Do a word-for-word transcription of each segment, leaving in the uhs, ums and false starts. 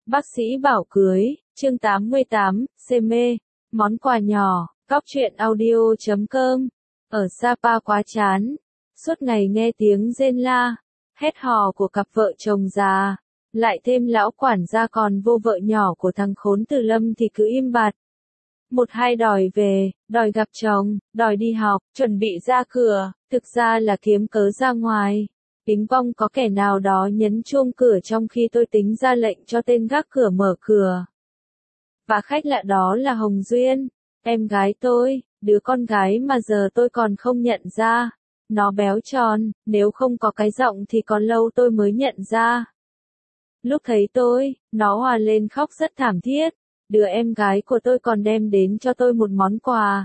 Bác sĩ bảo cưới, chương tám mươi tám, xê mê, món quà nhỏ, cóc truyện audio chấm com. Ở Sapa quá chán, suốt ngày nghe tiếng rên la, hét hò của cặp vợ chồng già, lại thêm lão quản gia còn vô vợ nhỏ của thằng khốn Từ Lâm thì cứ im bặt. Một hai đòi về, đòi gặp chồng, đòi đi học, chuẩn bị ra cửa, thực ra là kiếm cớ ra ngoài. Pính bong có kẻ nào đó nhấn chuông cửa trong khi tôi tính ra lệnh cho tên gác cửa mở cửa. Và khách lạ đó là Hồng Duyên, em gái tôi, đứa con gái mà giờ tôi còn không nhận ra. Nó béo tròn, nếu không có cái giọng thì còn lâu tôi mới nhận ra. Lúc thấy tôi, nó hòa lên khóc rất thảm thiết. Đứa em gái của tôi còn đem đến cho tôi một món quà.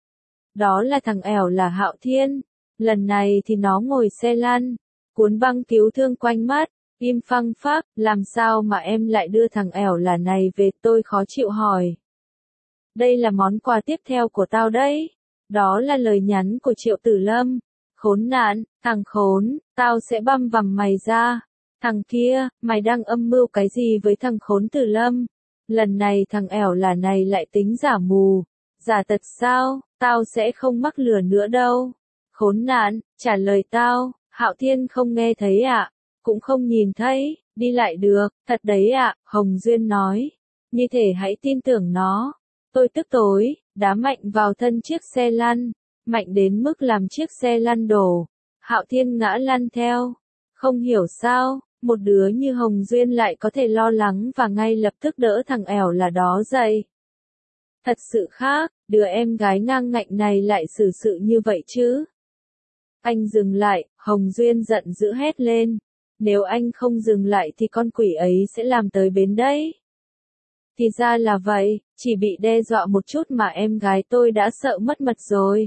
Đó là thằng ẻo là Hạo Thiên. Lần này thì nó ngồi xe lăn, cuốn băng cứu thương quanh mắt, im phăng phắc, làm sao mà em lại đưa thằng ẻo là này về, tôi khó chịu hỏi. Đây là món quà tiếp theo của tao đấy. Đó là lời nhắn của Triệu Tử Lâm. Khốn nạn, thằng khốn, tao sẽ băm vằm mày ra. Thằng kia, mày đang âm mưu cái gì với thằng khốn Tử Lâm? Lần này thằng ẻo là này lại tính giả mù, giả tật sao, tao sẽ không mắc lừa nữa đâu. Khốn nạn, trả lời tao. Hạo Thiên không nghe thấy ạ, à? Cũng không nhìn thấy, đi lại được, thật đấy ạ, à? Hồng Duyên nói. Như thể hãy tin tưởng nó. Tôi tức tối, đá mạnh vào thân chiếc xe lăn, mạnh đến mức làm chiếc xe lăn đổ. Hạo Thiên ngã lăn theo. Không hiểu sao, một đứa như Hồng Duyên lại có thể lo lắng và ngay lập tức đỡ thằng ẻo là đó dậy. Thật sự khác, đứa em gái ngang ngạnh này lại xử sự như vậy chứ. Anh dừng lại, Hồng Duyên giận dữ hét lên. Nếu anh không dừng lại thì con quỷ ấy sẽ làm tới bến đấy. Thì ra là vậy, chỉ bị đe dọa một chút mà em gái tôi đã sợ mất mật rồi.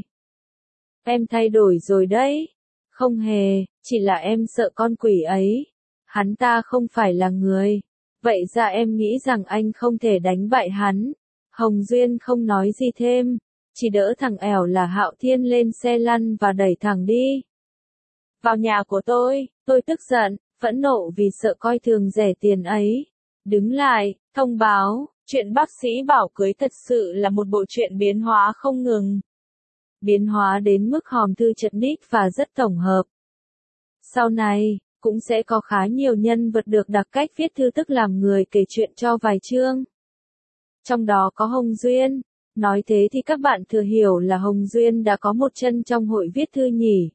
Em thay đổi rồi đấy. Không hề, chỉ là em sợ con quỷ ấy. Hắn ta không phải là người. Vậy ra em nghĩ rằng anh không thể đánh bại hắn. Hồng Duyên không nói gì thêm, chỉ đỡ thằng ẻo là Hạo Thiên lên xe lăn và đẩy thẳng đi. Vào nhà của tôi, tôi tức giận, phẫn nộ vì sợ coi thường rẻ tiền ấy. Đứng lại, thông báo, chuyện bác sĩ bảo cưới thật sự là một bộ truyện biến hóa không ngừng. Biến hóa đến mức hòm thư chật ních và rất tổng hợp. Sau này, cũng sẽ có khá nhiều nhân vật được đặc cách viết thư, tức làm người kể chuyện cho vài chương. Trong đó có Hồng Duyên. Nói thế thì các bạn thừa hiểu là Hồng Duyên đã có một chân trong hội viết thư nhỉ.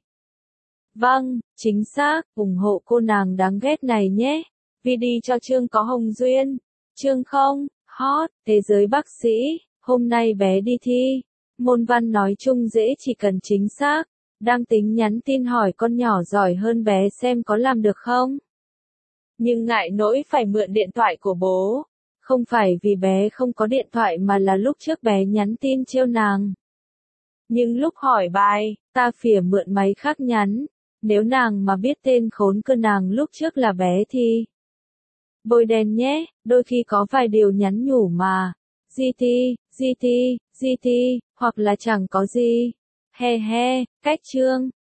Vâng, chính xác, ủng hộ cô nàng đáng ghét này nhé. Vì đi cho chương có Hồng Duyên. Chương không, hot, thế giới bác sĩ, hôm nay bé đi thi. Môn văn nói chung dễ, chỉ cần chính xác. Đang tính nhắn tin hỏi con nhỏ giỏi hơn bé xem có làm được không. Nhưng ngại nỗi phải mượn điện thoại của bố. Không phải vì bé không có điện thoại mà là lúc trước bé nhắn tin trêu nàng. Nhưng lúc hỏi bài, ta phỉa mượn máy khác nhắn. Nếu nàng mà biết tên khốn cơ nàng lúc trước là bé thì... Bôi đen nhé, đôi khi có vài điều nhắn nhủ mà. giê tê, giê tê, giê tê, hoặc là chẳng có gì. He he, cách chương.